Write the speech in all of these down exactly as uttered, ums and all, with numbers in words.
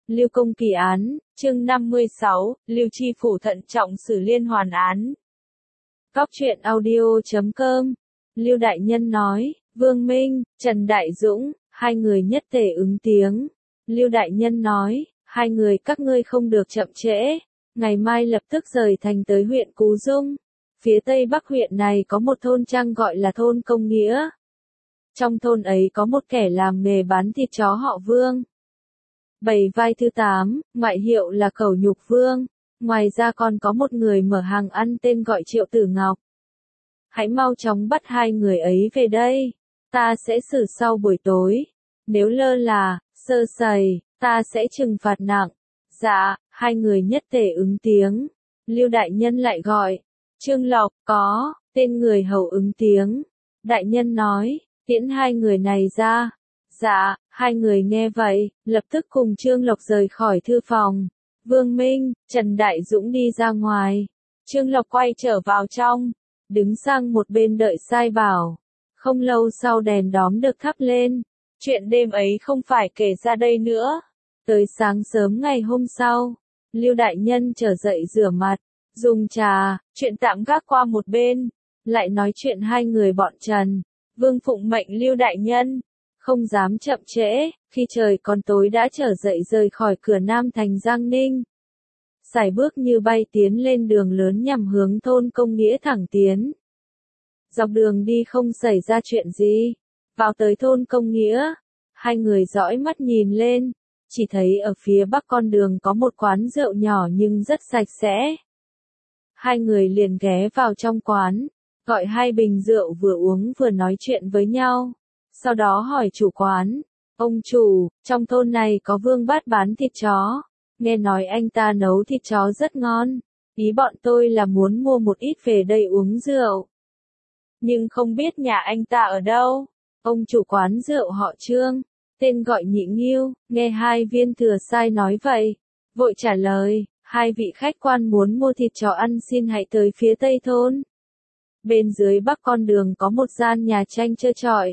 Lưu Công kỳ án, chương năm mươi sáu, Lưu Tri Phủ thận trọng xử liên hoàn án. Góc truyện audio chấm com. Lưu Đại Nhân nói, Vương Minh, Trần Đại Dũng, hai người nhất tề ứng tiếng. Lưu Đại Nhân nói, hai người các ngươi không được chậm trễ, ngày mai lập tức rời thành tới huyện Cú Dung. Phía tây bắc huyện này có một thôn trang gọi là thôn Công Nghĩa. Trong thôn ấy có một kẻ làm nghề bán thịt chó họ Vương. Bảy vai thứ tám, ngoại hiệu là Cẩu Nhục Vương. Ngoài ra còn có một người mở hàng ăn tên gọi Triệu Tử Ngọc. Hãy mau chóng bắt hai người ấy về đây. Ta sẽ xử sau buổi tối. Nếu lơ là, sơ sẩy, ta sẽ trừng phạt nặng. Dạ, hai người nhất tề ứng tiếng. Lưu Đại Nhân lại gọi. Trương Lộc, có, tên người hầu ứng tiếng. Đại Nhân nói, tiễn hai người này ra. Dạ, hai người nghe vậy, lập tức cùng Trương Lộc rời khỏi thư phòng. Vương Minh, Trần Đại Dũng đi ra ngoài. Trương Lộc quay trở vào trong, đứng sang một bên đợi sai bảo. Không lâu sau đèn đóm được thắp lên. Chuyện đêm ấy không phải kể ra đây nữa. Tới sáng sớm ngày hôm sau, Lưu Đại Nhân trở dậy rửa mặt, dùng trà, chuyện tạm gác qua một bên, lại nói chuyện hai người bọn Trần. Vương phụng mệnh Lưu Đại Nhân, không dám chậm trễ, khi trời còn tối đã trở dậy rời khỏi cửa Nam thành Giang Ninh. Sải bước như bay tiến lên đường lớn nhằm hướng thôn Công Nghĩa thẳng tiến. Dọc đường đi không xảy ra chuyện gì. Vào tới thôn Công Nghĩa, hai người dõi mắt nhìn lên, chỉ thấy ở phía bắc con đường có một quán rượu nhỏ nhưng rất sạch sẽ. Hai người liền ghé vào trong quán, gọi hai bình rượu vừa uống vừa nói chuyện với nhau. Sau đó hỏi chủ quán, ông chủ, trong thôn này có Vương Bát bán thịt chó. Nghe nói anh ta nấu thịt chó rất ngon. Ý bọn tôi là muốn mua một ít về đây uống rượu. Nhưng không biết nhà anh ta ở đâu. Ông chủ quán rượu họ Trương, tên gọi Nhị Nghiêu, nghe hai viên thừa sai nói vậy. Vội trả lời, hai vị khách quan muốn mua thịt chó ăn xin hãy tới phía tây thôn. Bên dưới bắc con đường có một gian nhà tranh trơ trọi.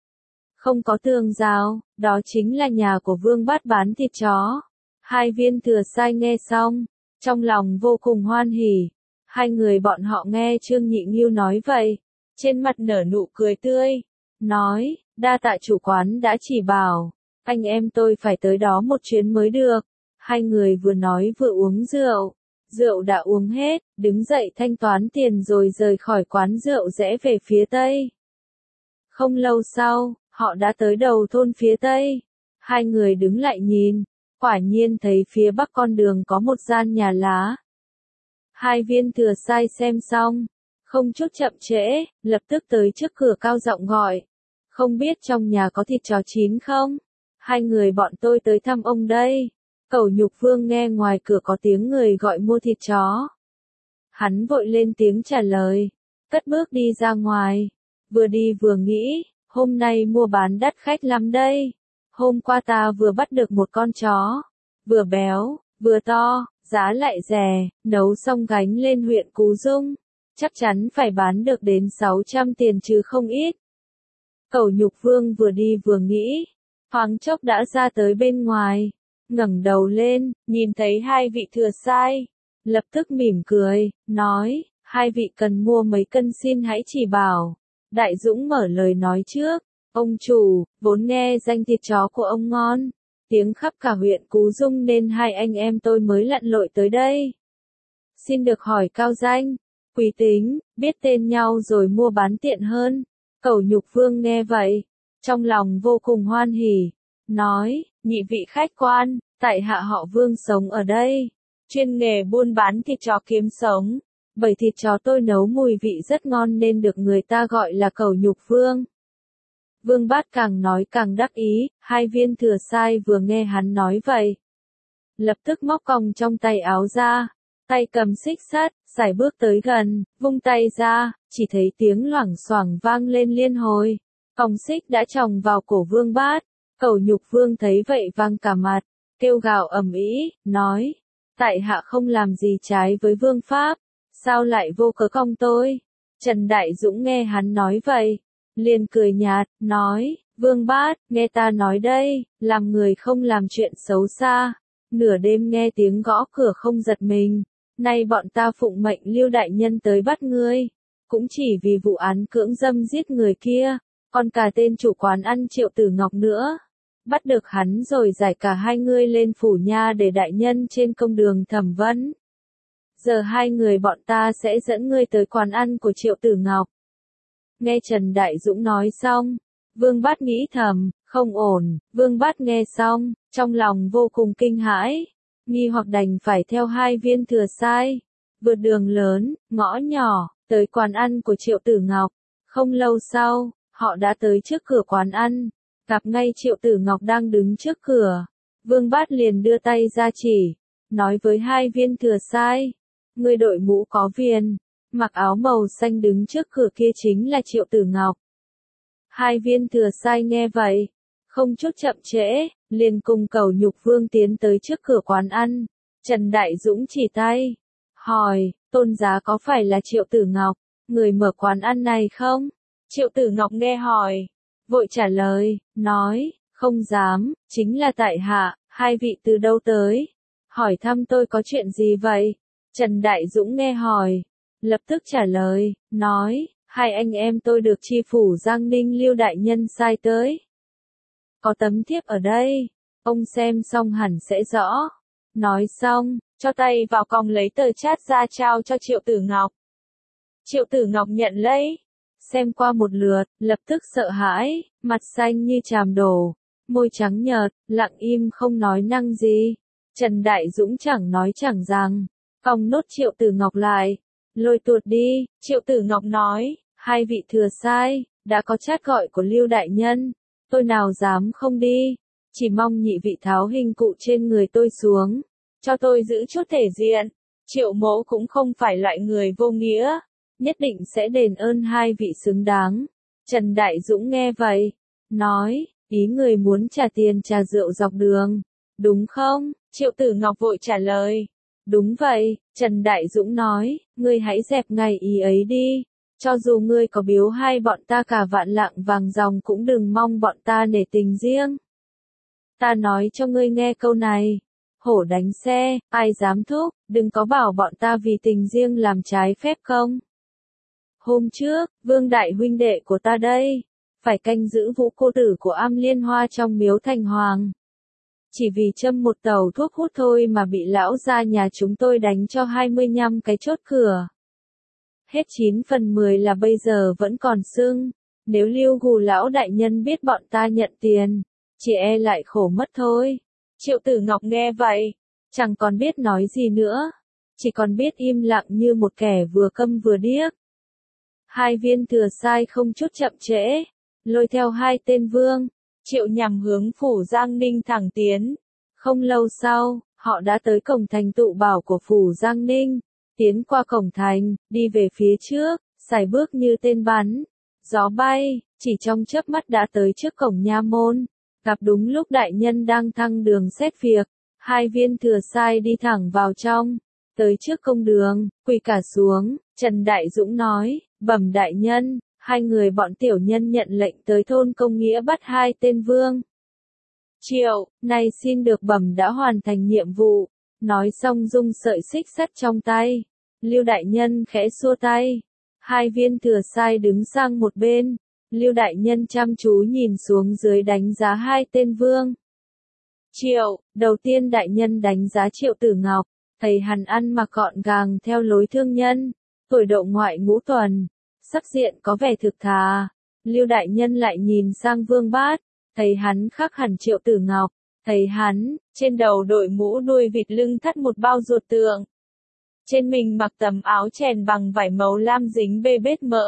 Không có tường rào, đó chính là nhà của Vương Bát bán thịt chó. Hai viên thừa sai nghe xong, trong lòng vô cùng hoan hỉ. Hai người bọn họ nghe Trương Nhị Nghiêu nói vậy, trên mặt nở nụ cười tươi, nói, đa tạ chủ quán đã chỉ bảo, anh em tôi phải tới đó một chuyến mới được. Hai người vừa nói vừa uống rượu, rượu đã uống hết, đứng dậy thanh toán tiền rồi rời khỏi quán rượu rẽ về phía tây. Không lâu sau, họ đã tới đầu thôn phía tây. Hai người đứng lại nhìn, quả nhiên thấy phía bắc con đường có một gian nhà lá. Hai viên thừa sai xem xong, không chút chậm trễ, lập tức tới trước cửa cao giọng gọi. Không biết trong nhà có thịt chó chín không? Hai người bọn tôi tới thăm ông đây. Cẩu Nhục Vương nghe ngoài cửa có tiếng người gọi mua thịt chó. Hắn vội lên tiếng trả lời, cất bước đi ra ngoài. Vừa đi vừa nghĩ, hôm nay mua bán đắt khách lắm đây. Hôm qua ta vừa bắt được một con chó, vừa béo, vừa to, giá lại rẻ, nấu xong gánh lên huyện Cú Dung. Chắc chắn phải bán được đến sáu trăm tiền chứ không ít. Cẩu Nhục Vương vừa đi vừa nghĩ, thoáng chốc đã ra tới bên ngoài, ngẩng đầu lên, nhìn thấy hai vị thừa sai, lập tức mỉm cười, nói, hai vị cần mua mấy cân xin hãy chỉ bảo. Đại Dũng mở lời nói trước, ông chủ, vốn nghe danh thịt chó của ông ngon, tiếng khắp cả huyện Cú Dung nên hai anh em tôi mới lặn lội tới đây. Xin được hỏi cao danh, quý tính, biết tên nhau rồi mua bán tiện hơn. Cẩu Nhục Vương nghe vậy, trong lòng vô cùng hoan hỉ, nói, nhị vị khách quan, tại hạ họ Vương sống ở đây, chuyên nghề buôn bán thịt chó kiếm sống. Bởi thịt chó tôi nấu mùi vị rất ngon nên được người ta gọi là Cẩu Nhục Vương. Vương Bát càng nói càng đắc ý, hai viên thừa sai vừa nghe hắn nói vậy. Lập tức móc còng trong tay áo ra, tay cầm xích sắt, sải bước tới gần, vung tay ra, chỉ thấy tiếng loảng xoảng vang lên liên hồi. Còng xích đã chồng vào cổ Vương Bát, Cẩu Nhục Vương thấy vậy vang cả mặt, kêu gào ầm ĩ, nói, tại hạ không làm gì trái với vương pháp, sao lại vô cớ cong tôi? Trần Đại Dũng nghe hắn nói vậy, liền cười nhạt, nói, Vương Bát, nghe ta nói đây, làm người không làm chuyện xấu xa, nửa đêm nghe tiếng gõ cửa không giật mình. Nay bọn ta phụng mệnh Lưu đại nhân tới bắt ngươi, cũng chỉ vì vụ án cưỡng dâm giết người kia, còn cả tên chủ quán ăn Triệu Tử Ngọc nữa. Bắt được hắn rồi giải cả hai ngươi lên phủ nha để đại nhân trên công đường thẩm vấn. Giờ hai người bọn ta sẽ dẫn ngươi tới quán ăn của Triệu Tử Ngọc. Nghe Trần Đại Dũng nói xong, Vương Bát nghĩ thầm, không ổn. Vương Bát nghe xong, trong lòng vô cùng kinh hãi, nghi hoặc đành phải theo hai viên thừa sai, vượt đường lớn, ngõ nhỏ, tới quán ăn của Triệu Tử Ngọc. Không lâu sau, họ đã tới trước cửa quán ăn, gặp ngay Triệu Tử Ngọc đang đứng trước cửa. Vương Bát liền đưa tay ra chỉ, nói với hai viên thừa sai, người đội mũ có viền, mặc áo màu xanh đứng trước cửa kia chính là Triệu Tử Ngọc. Hai viên thừa sai nghe vậy, không chút chậm trễ, liền cùng Cẩu Nhục Vương tiến tới trước cửa quán ăn. Trần Đại Dũng chỉ tay, hỏi, tôn giá có phải là Triệu Tử Ngọc, người mở quán ăn này không? Triệu Tử Ngọc nghe hỏi, vội trả lời, nói, không dám, chính là tại hạ, hai vị từ đâu tới? Hỏi thăm tôi có chuyện gì vậy? Trần Đại Dũng nghe hỏi, lập tức trả lời, nói, hai anh em tôi được tri phủ Giang Ninh Lưu đại nhân sai tới. Có tấm thiếp ở đây, ông xem xong hẳn sẽ rõ. Nói xong, cho tay vào còng lấy tờ chát ra trao cho Triệu Tử Ngọc. Triệu Tử Ngọc nhận lấy, xem qua một lượt, lập tức sợ hãi, mặt xanh như chàm đổ, môi trắng nhợt, lặng im không nói năng gì. Trần Đại Dũng chẳng nói chẳng rằng, còng nốt Triệu Tử Ngọc lại, lôi tuột đi. Triệu Tử Ngọc nói, hai vị thừa sai, đã có chát gọi của Lưu đại nhân, tôi nào dám không đi, chỉ mong nhị vị tháo hình cụ trên người tôi xuống, cho tôi giữ chút thể diện. Triệu mỗ cũng không phải loại người vô nghĩa, nhất định sẽ đền ơn hai vị xứng đáng. Trần Đại Dũng nghe vậy, nói, ý người muốn trả tiền trà rượu dọc đường, đúng không? Triệu Tử Ngọc vội trả lời, đúng vậy. Trần Đại Dũng nói, ngươi hãy dẹp ngày ý ấy đi, cho dù ngươi có biếu hai bọn ta cả vạn lạng vàng ròng cũng đừng mong bọn ta nể tình riêng. Ta nói cho ngươi nghe câu này, hổ đánh xe, ai dám thúc, đừng có bảo bọn ta vì tình riêng làm trái phép không. Hôm trước, Vương đại huynh đệ của ta đây, phải canh giữ Vũ cô tử của Am Liên Hoa trong miếu Thành Hoàng. Chỉ vì châm một tàu thuốc hút thôi mà bị lão gia nhà chúng tôi đánh cho hai mươi lăm cái chốt cửa. Hết chín phần mười là bây giờ vẫn còn sưng, nếu Lưu Gù lão đại nhân biết bọn ta nhận tiền, chỉ e lại khổ mất thôi. Triệu Tử Ngọc nghe vậy, chẳng còn biết nói gì nữa, chỉ còn biết im lặng như một kẻ vừa câm vừa điếc. Hai viên thừa sai không chút chậm trễ, lôi theo hai tên vương, Triệu nhằm hướng phủ Giang Ninh thẳng tiến. Không lâu sau, họ đã tới cổng thành tụ bảo của phủ Giang Ninh, tiến qua cổng thành, đi về phía trước, sải bước như tên bắn, gió bay, chỉ trong chớp mắt đã tới trước cổng nha môn, gặp đúng lúc đại nhân đang thăng đường xét việc. Hai viên thừa sai đi thẳng vào trong, tới trước công đường, quỳ cả xuống. Trần Đại Dũng nói, bẩm đại nhân, hai người bọn tiểu nhân nhận lệnh tới thôn Công Nghĩa bắt hai tên vương. Triệu, này xin được bẩm đã hoàn thành nhiệm vụ. Nói xong rung sợi xích sắt trong tay. Lưu đại nhân khẽ xua tay. Hai viên thừa sai đứng sang một bên. Lưu đại nhân chăm chú nhìn xuống dưới đánh giá hai tên vương. Triệu, đầu tiên đại nhân đánh giá Triệu Tử Ngọc, thấy hắn ăn mặc gọn gàng theo lối thương nhân, tuổi độ ngoại ngũ tuần, sắc diện có vẻ thực thà. Lưu đại nhân lại nhìn sang Vương Bát, thấy hắn khác hẳn Triệu Tử Ngọc, thấy hắn, trên đầu đội mũ đuôi vịt lưng thắt một bao ruột tượng. Trên mình mặc tấm áo chèn bằng vải màu lam dính bê bết mỡ.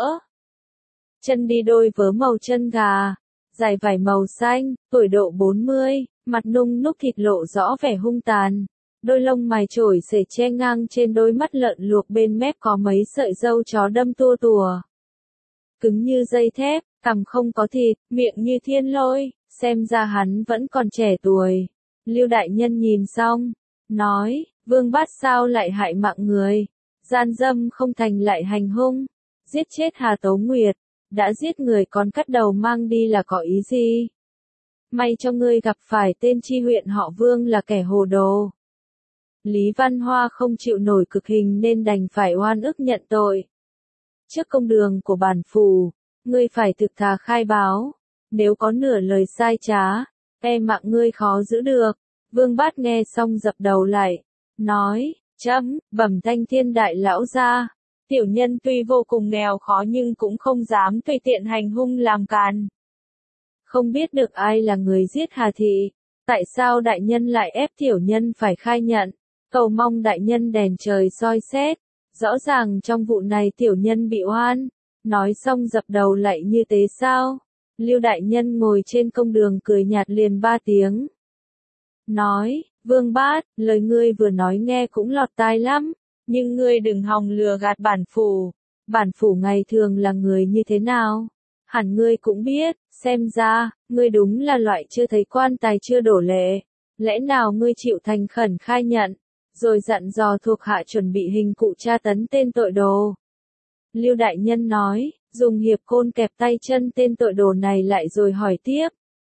Chân đi đôi vớ màu chân gà, dài vải màu xanh, tuổi độ bốn mươi, mặt nung núc thịt lộ rõ vẻ hung tàn. Đôi lông mày trổi xể che ngang trên đôi mắt lợn luộc, bên mép có mấy sợi râu chó đâm tua tùa. Cứng như dây thép, cằm không có thịt, miệng như thiên lôi, xem ra hắn vẫn còn trẻ tuổi. Lưu đại nhân nhìn xong, nói, Vương Bát sao lại hại mạng người, gian dâm không thành lại hành hung, giết chết Hà Tấu Nguyệt, đã giết người còn cắt đầu mang đi là có ý gì? may cho ngươi gặp phải tên tri huyện họ Vương là kẻ hồ đồ. Lý Văn Hoa không chịu nổi cực hình nên đành phải oan ức nhận tội. Trước công đường của bản phủ, ngươi phải thực thà khai báo, nếu có nửa lời sai trá, e mạng ngươi khó giữ được. Vương Bát nghe xong dập đầu lại, nói, chấm, bẩm thanh thiên đại lão gia, tiểu nhân tuy vô cùng nghèo khó nhưng cũng không dám tùy tiện hành hung làm càn. Không biết được ai là người giết Hà Thị, tại sao đại nhân lại ép tiểu nhân phải khai nhận, cầu mong đại nhân đèn trời soi xét, rõ ràng trong vụ này tiểu nhân bị oan. Nói xong dập đầu lại như thế sao? Lưu đại nhân ngồi trên công đường cười nhạt liền ba tiếng. Nói, Vương Bát, lời ngươi vừa nói nghe cũng lọt tai lắm, nhưng ngươi đừng hòng lừa gạt bản phủ. Bản phủ ngày thường là người như thế nào? Hẳn ngươi cũng biết, xem ra, ngươi đúng là loại chưa thấy quan tài chưa đổ lệ. Lẽ nào ngươi chịu thành khẩn khai nhận, rồi dặn dò thuộc hạ chuẩn bị hình cụ tra tấn tên tội đồ. Lưu đại nhân nói, dùng hiệp côn kẹp tay chân tên tội đồ này lại rồi hỏi tiếp.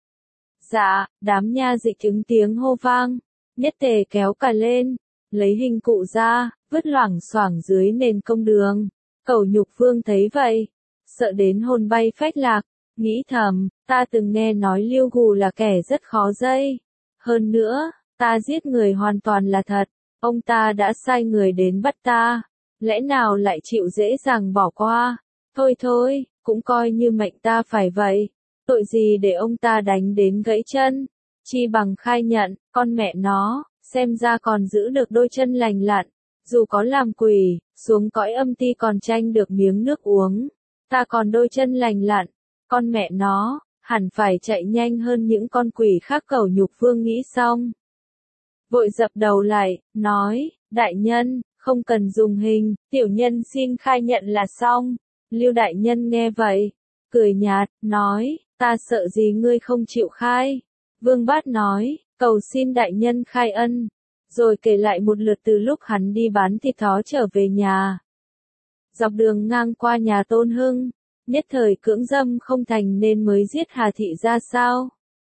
Dạ, đám nha dịch ứng tiếng hô vang, nhất tề kéo cả lên, lấy hình cụ ra, vứt loảng xoảng dưới nền công đường. Cẩu Nhục Vương thấy vậy, sợ đến hồn bay phách lạc, nghĩ thầm, ta từng nghe nói Lưu Gù là kẻ rất khó dây. Hơn nữa, ta giết người hoàn toàn là thật, ông ta đã sai người đến bắt ta, lẽ nào lại chịu dễ dàng bỏ qua. Thôi thôi, cũng coi như mệnh ta phải vậy, tội gì để ông ta đánh đến gãy chân, chi bằng khai nhận, con mẹ nó, xem ra còn giữ được đôi chân lành lặn, dù có làm quỷ, xuống cõi âm ti còn tranh được miếng nước uống, ta còn đôi chân lành lặn, con mẹ nó, hẳn phải chạy nhanh hơn những con quỷ khác. Cẩu Nhục Vương nghĩ xong, vội dập đầu lại, nói, đại nhân, không cần dùng hình, tiểu nhân xin khai nhận là xong. Lưu đại nhân nghe vậy, cười nhạt, nói, ta sợ gì ngươi không chịu khai. Vương Bát nói, cầu xin đại nhân khai ân, rồi kể lại một lượt từ lúc hắn đi bán thịt thó trở về nhà. Dọc đường ngang qua nhà Tôn Hưng, nhất thời cưỡng dâm không thành nên mới giết Hà Thị ra sao.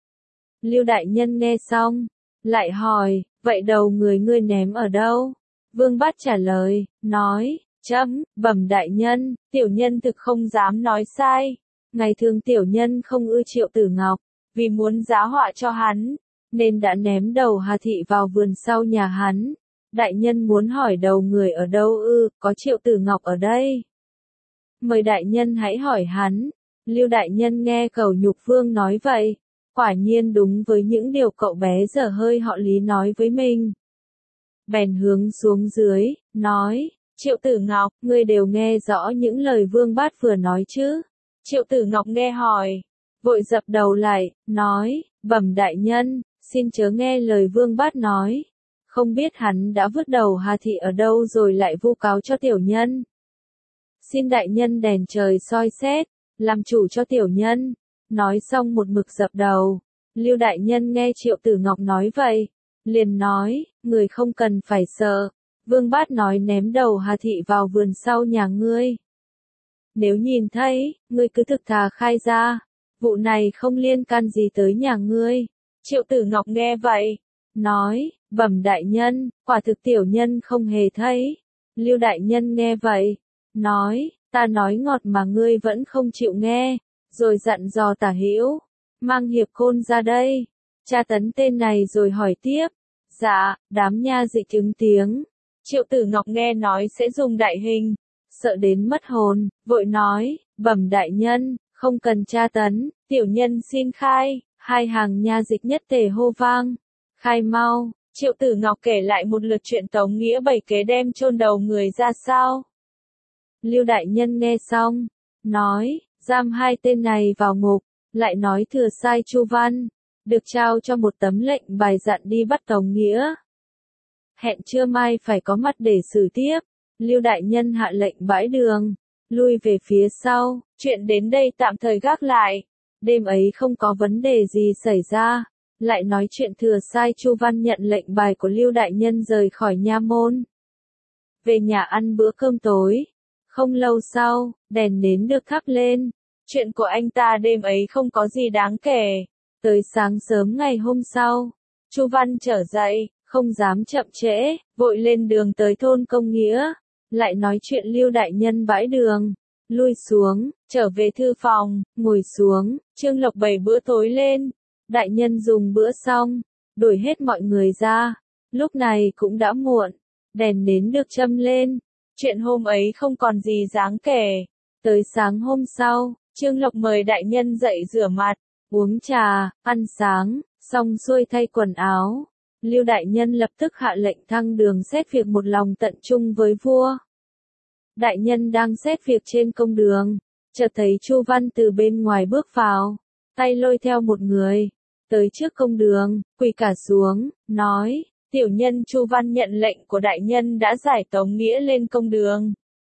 Lưu đại nhân nghe xong, lại hỏi, vậy đầu người ngươi ném ở đâu? Vương Bát trả lời, nói, chấm, bẩm đại nhân, tiểu nhân thực không dám nói sai. Ngày thường tiểu nhân không ưa Triệu Tử Ngọc, vì muốn giá họa cho hắn, nên đã ném đầu Hà Thị vào vườn sau nhà hắn. Đại nhân muốn hỏi đầu người ở đâu ư, có Triệu Tử Ngọc ở đây. Mời đại nhân hãy hỏi hắn. Lưu đại nhân nghe Cẩu Nhục Vương nói vậy, quả nhiên đúng với những điều cậu bé dở hơi họ Lý nói với mình. Bèn hướng xuống dưới, nói, Triệu Tử Ngọc, ngươi đều nghe rõ những lời Vương Bát vừa nói chứ? Triệu Tử Ngọc nghe hỏi, vội dập đầu lại, nói, bẩm đại nhân, xin chớ nghe lời Vương Bát nói. Không biết hắn đã vứt đầu Hà Thị ở đâu rồi lại vu cáo cho tiểu nhân. Xin đại nhân đèn trời soi xét, làm chủ cho tiểu nhân. Nói xong một mực dập đầu. Lưu đại nhân nghe Triệu Tử Ngọc nói vậy, liền nói, người không cần phải sợ. Vương Bát nói ném đầu Hà Thị vào vườn sau nhà ngươi. Nếu nhìn thấy, ngươi cứ thực thà khai ra, vụ này không liên can gì tới nhà ngươi. Triệu Tử Ngọc nghe vậy, nói, bẩm đại nhân, quả thực tiểu nhân không hề thấy. Lưu đại nhân nghe vậy, nói, ta nói ngọt mà ngươi vẫn không chịu nghe, rồi dặn dò Tả Hữu, mang hiệp côn ra đây, tra tấn tên này rồi hỏi tiếp. Dạ, đám nha dịch ứng tiếng. Triệu Tử Ngọc nghe nói sẽ dùng đại hình, sợ đến mất hồn, vội nói, bẩm đại nhân, không cần tra tấn, tiểu nhân xin khai. Hai hàng nha dịch nhất tề hô vang, khai mau. Triệu Tử Ngọc kể lại một lượt chuyện Tống Nghĩa bày kế đem chôn đầu người ra sao. Lưu đại nhân nghe xong, nói, giam hai tên này vào ngục, lại nói thừa sai Chu Văn, được trao cho một tấm lệnh bài dặn đi bắt Tống Nghĩa. Hẹn trưa mai phải có mặt để xử tiếp. Lưu đại nhân hạ lệnh bãi đường, lui về phía sau, chuyện đến đây tạm thời gác lại. Đêm ấy không có vấn đề gì xảy ra, lại nói chuyện thừa sai Chu Văn nhận lệnh bài của Lưu đại nhân rời khỏi nha môn. Về nhà ăn bữa cơm tối, không lâu sau, đèn nến được thắp lên, chuyện của anh ta đêm ấy không có gì đáng kể. Tới sáng sớm ngày hôm sau, Chu Văn trở dậy, không dám chậm trễ, vội lên đường tới thôn Công Nghĩa, lại nói chuyện Lưu đại nhân bãi đường, lui xuống, trở về thư phòng, ngồi xuống, Trương Lộc bày bữa tối lên, đại nhân dùng bữa xong, đuổi hết mọi người ra, lúc này cũng đã muộn, đèn nến được châm lên, chuyện hôm ấy không còn gì đáng kể, tới sáng hôm sau, Trương Lộc mời đại nhân dậy rửa mặt, uống trà, ăn sáng, xong xuôi thay quần áo. Lưu đại nhân lập tức hạ lệnh thăng đường xét việc một lòng tận trung với vua. Đại nhân đang xét việc trên công đường, chợt thấy Chu Văn từ bên ngoài bước vào, tay lôi theo một người, tới trước công đường, quỳ cả xuống, nói, tiểu nhân Chu Văn nhận lệnh của đại nhân đã giải Tống Nghĩa lên công đường.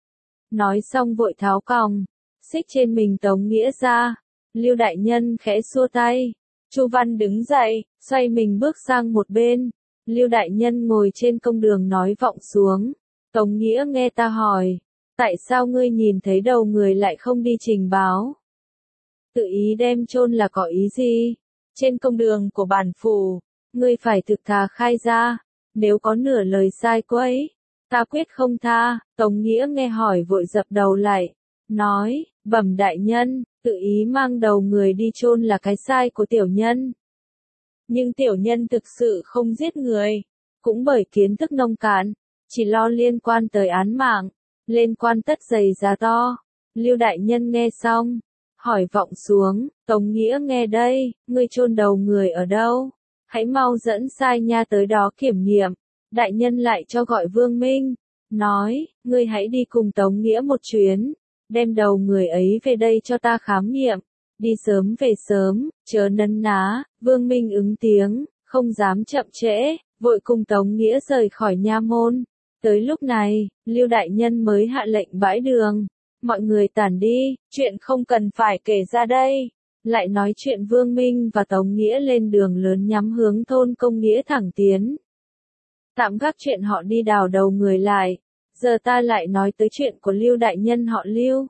Nói xong vội tháo còng, xích trên mình Tống Nghĩa ra, Lưu đại nhân khẽ xua tay, Chu Văn đứng dậy, xoay mình bước sang một bên, Lưu đại nhân ngồi trên công đường nói vọng xuống, Tống Nghĩa nghe ta hỏi, tại sao ngươi nhìn thấy đầu người lại không đi trình báo? Tự ý đem chôn là có ý gì? Trên công đường của bản phủ, ngươi phải thực thà khai ra, nếu có nửa lời sai quấy, ta quyết không tha. Tống Nghĩa nghe hỏi vội dập đầu lại, nói, bẩm đại nhân, tự ý mang đầu người đi chôn là cái sai của tiểu nhân. Nhưng tiểu nhân thực sự không giết người, cũng bởi kiến thức nông cạn, chỉ lo liên quan tới án mạng, lên quan tất dày giá to. Lưu đại nhân nghe xong, hỏi vọng xuống, Tống Nghĩa nghe đây, ngươi chôn đầu người ở đâu? Hãy mau dẫn sai nha tới đó kiểm nghiệm. Đại nhân lại cho gọi Vương Minh, nói, ngươi hãy đi cùng Tống Nghĩa một chuyến, đem đầu người ấy về đây cho ta khám nghiệm, đi sớm về sớm, chớ nấn ná. Vương Minh ứng tiếng, không dám chậm trễ, vội cùng Tống Nghĩa rời khỏi nha môn. Tới lúc này, Lưu đại nhân mới hạ lệnh bãi đường, mọi người tản đi, chuyện không cần phải kể ra đây. Lại nói chuyện Vương Minh và Tống Nghĩa lên đường lớn nhắm hướng thôn Công Nghĩa thẳng tiến. Tạm gác chuyện họ đi đào đầu người lại, giờ ta lại nói tới chuyện của Lưu đại nhân họ Lưu.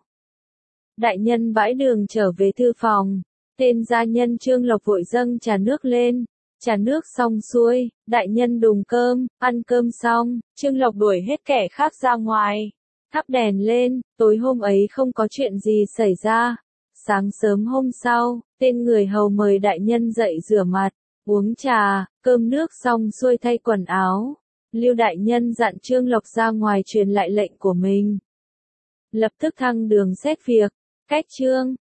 Đại nhân bãi đường trở về thư phòng, tên gia nhân Trương Lộc vội dâng trà nước lên, trà nước xong xuôi, đại nhân đùng cơm, ăn cơm xong, Trương Lộc đuổi hết kẻ khác ra ngoài, thắp đèn lên, tối hôm ấy không có chuyện gì xảy ra. Sáng sớm hôm sau, tên người hầu mời đại nhân dậy rửa mặt, uống trà, cơm nước xong xuôi thay quần áo. Lưu đại nhân dặn Trương Lộc ra ngoài truyền lại lệnh của mình. Lập tức thăng đường xét việc, cách trương,